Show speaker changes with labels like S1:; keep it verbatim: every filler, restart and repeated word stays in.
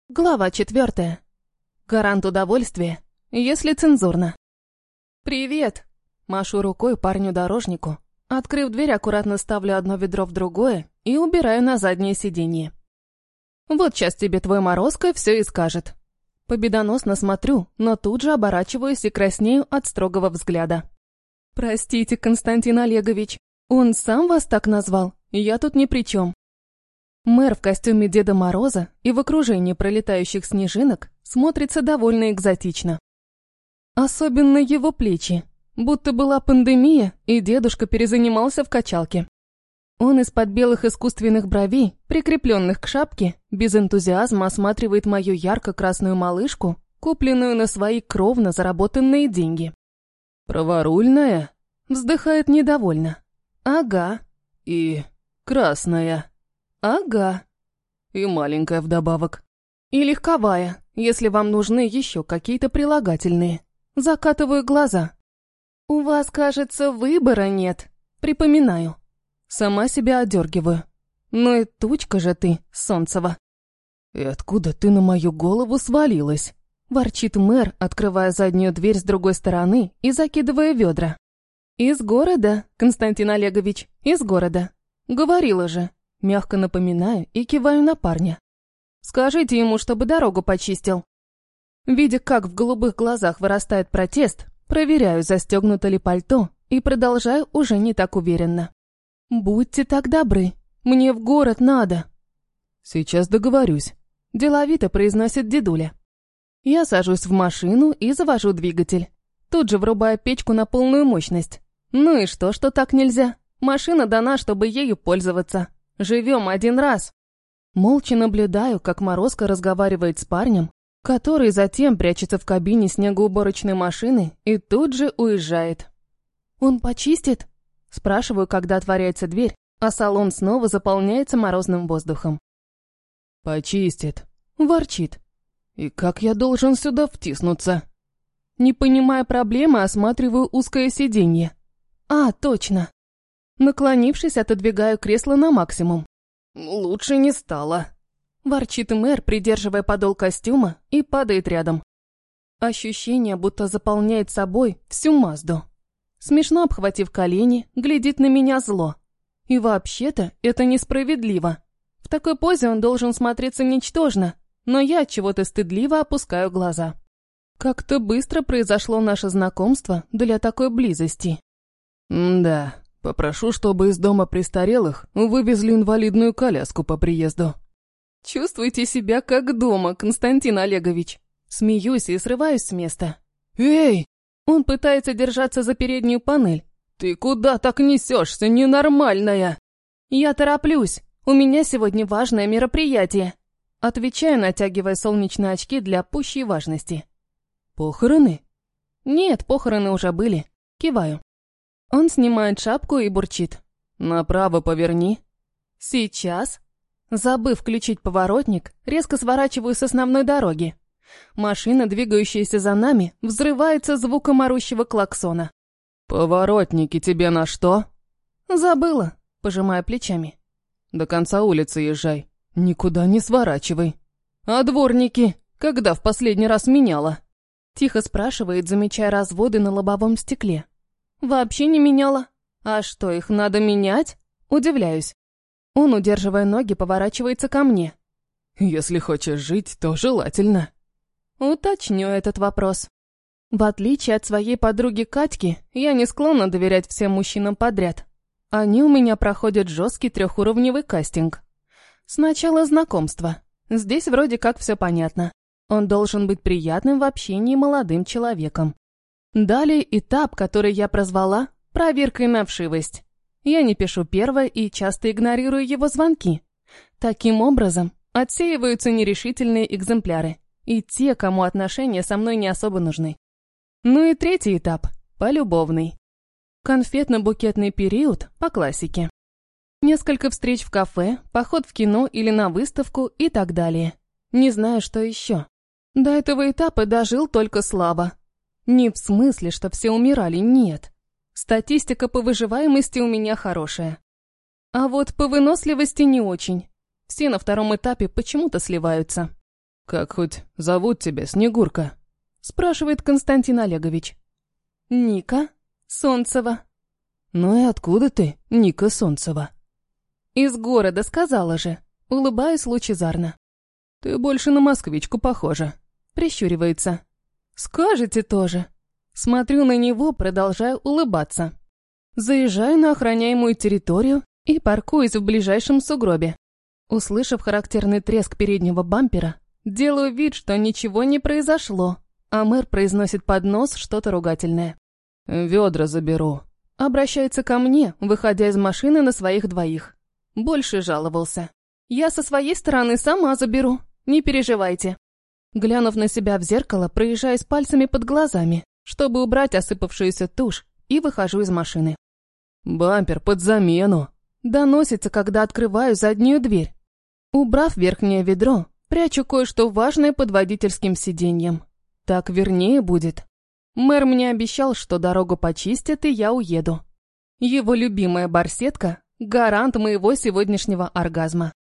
S1: Глава четвертая. Гарант удовольствия, если цензурно. «Привет!» – машу рукой парню-дорожнику. Открыв дверь, аккуратно ставлю одно ведро в другое и убираю на заднее сиденье. «Вот сейчас тебе твой Морозко все и скажет». Победоносно смотрю, но тут же оборачиваюсь и краснею от строгого взгляда. «Простите, Константин Олегович, он сам вас так назвал? Я тут ни при чем». Мэр в костюме Деда Мороза и в окружении пролетающих снежинок смотрится довольно экзотично. Особенно его плечи, будто была пандемия, и дедушка перезанимался в качалке. Он из-под белых искусственных бровей, прикрепленных к шапке, без энтузиазма осматривает мою ярко-красную малышку, купленную на свои кровно заработанные деньги.
S2: «Праворульная?»
S1: — вздыхает недовольно. «Ага».
S2: «И красная?»
S1: «Ага».
S2: «И маленькая вдобавок».
S1: «И легковая, если вам нужны еще какие-то прилагательные». Закатываю глаза. «У вас, кажется, выбора нет». Припоминаю. Сама себя одергиваю. «Ну и тучка же ты, Солнцева».
S2: «И откуда ты на мою голову свалилась?»
S1: Ворчит мэр, открывая заднюю дверь с другой стороны и закидывая ведра. «Из города, Константин Олегович, из города. Говорила же». Мягко напоминаю и киваю на парня. «Скажите ему, чтобы дорогу почистил». Видя, как в голубых глазах вырастает протест, проверяю, застегнуто ли пальто, и продолжаю уже не так уверенно. «Будьте так добры, мне в город надо».
S2: «Сейчас договорюсь»,
S1: – деловито произносит дедуля. Я сажусь в машину и завожу двигатель. Тут же врубаю печку на полную мощность. Ну и что, что так нельзя? Машина дана, чтобы ею пользоваться. Живем один раз. Молча наблюдаю, как Морозко разговаривает с парнем, который затем прячется в кабине снегоуборочной машины и тут же уезжает. «Он почистит?» Спрашиваю, когда отворяется дверь, а салон снова заполняется морозным воздухом.
S2: «Почистит»,
S1: — ворчит.
S2: «И как я должен сюда втиснуться?»
S1: Не понимая проблемы, осматриваю узкое сиденье. «А, точно». Наклонившись, отодвигаю кресло на максимум.
S2: «Лучше не стало»,
S1: — ворчит мэр, придерживая подол костюма, и падает рядом. Ощущение, будто заполняет собой всю Мазду. Смешно обхватив колени, глядит на меня зло. И вообще-то это несправедливо. В такой позе он должен смотреться ничтожно, но я от чего-то стыдливо опускаю глаза. Как-то быстро произошло наше знакомство для такой близости.
S2: «Да, попрошу, чтобы из дома престарелых вывезли инвалидную коляску по приезду».
S1: «Чувствуйте себя как дома, Константин Олегович». Смеюсь и срываюсь с места.
S2: «Эй!»
S1: Он пытается держаться за переднюю панель.
S2: «Ты куда так несешься, ненормальная?»
S1: «Я тороплюсь. У меня сегодня важное мероприятие». Отвечаю, натягивая солнечные очки для пущей важности.
S2: «Похороны?»
S1: «Нет, похороны уже были». Киваю. Он снимает шапку и бурчит.
S2: «Направо поверни».
S1: «Сейчас». Забыв включить поворотник, резко сворачиваю с основной дороги. Машина, двигающаяся за нами, взрывается звуком орущего клаксона.
S2: «Поворотники тебе на что?»
S1: «Забыла», пожимая плечами.
S2: «До конца улицы езжай. Никуда не сворачивай». «А дворники? Когда в последний раз меняла?»
S1: Тихо спрашивает, замечая разводы на лобовом стекле. «Вообще не меняла. А что, их надо менять?» Удивляюсь. Он, удерживая ноги, поворачивается ко мне.
S2: «Если хочешь жить, то желательно».
S1: Уточню этот вопрос. В отличие от своей подруги Катьки, я не склонна доверять всем мужчинам подряд. Они у меня проходят жесткий трехуровневый кастинг. Сначала знакомство. Здесь вроде как все понятно. Он должен быть приятным в общении молодым человеком. Далее этап, который я прозвала проверкой на вшивость. Я не пишу первое и часто игнорирую его звонки. Таким образом, отсеиваются нерешительные экземпляры и те, кому отношения со мной не особо нужны. Ну и третий этап – полюбовный. Конфетно-букетный период по классике. Несколько встреч в кафе, поход в кино или на выставку и так далее. Не знаю, что еще. До этого этапа дожил только Слава. Не в смысле, что все умирали, нет. Статистика по выживаемости у меня хорошая. А вот по выносливости не очень. Все на втором этапе почему-то сливаются.
S2: «Как хоть зовут тебя, Снегурка?» — спрашивает Константин Олегович.
S1: «Ника Солнцева».
S2: «Ну и откуда ты, Ника Солнцева?»
S1: «Из города, сказала же», — улыбаюсь лучезарно.
S2: «Ты больше на москвичку похожа»,
S1: — прищуривается. «Скажете тоже». Смотрю на него, продолжаю улыбаться. Заезжаю на охраняемую территорию и паркуюсь в ближайшем сугробе. Услышав характерный треск переднего бампера, делаю вид, что ничего не произошло, а мэр произносит под нос что-то ругательное.
S2: «Ведра заберу»,
S1: — обращается ко мне, выходя из машины на своих двоих. Больше жаловался. «Я со своей стороны сама заберу, не переживайте». Глянув на себя в зеркало, проезжаюсь пальцами под глазами, чтобы убрать осыпавшуюся тушь, и выхожу из машины.
S2: «Бампер под замену»,
S1: — доносится, когда открываю заднюю дверь. Убрав верхнее ведро, прячу кое-что важное под водительским сиденьем. Так вернее будет. Мэр мне обещал, что дорогу почистят, и я уеду. Его любимая барсетка — гарант моего сегодняшнего оргазма.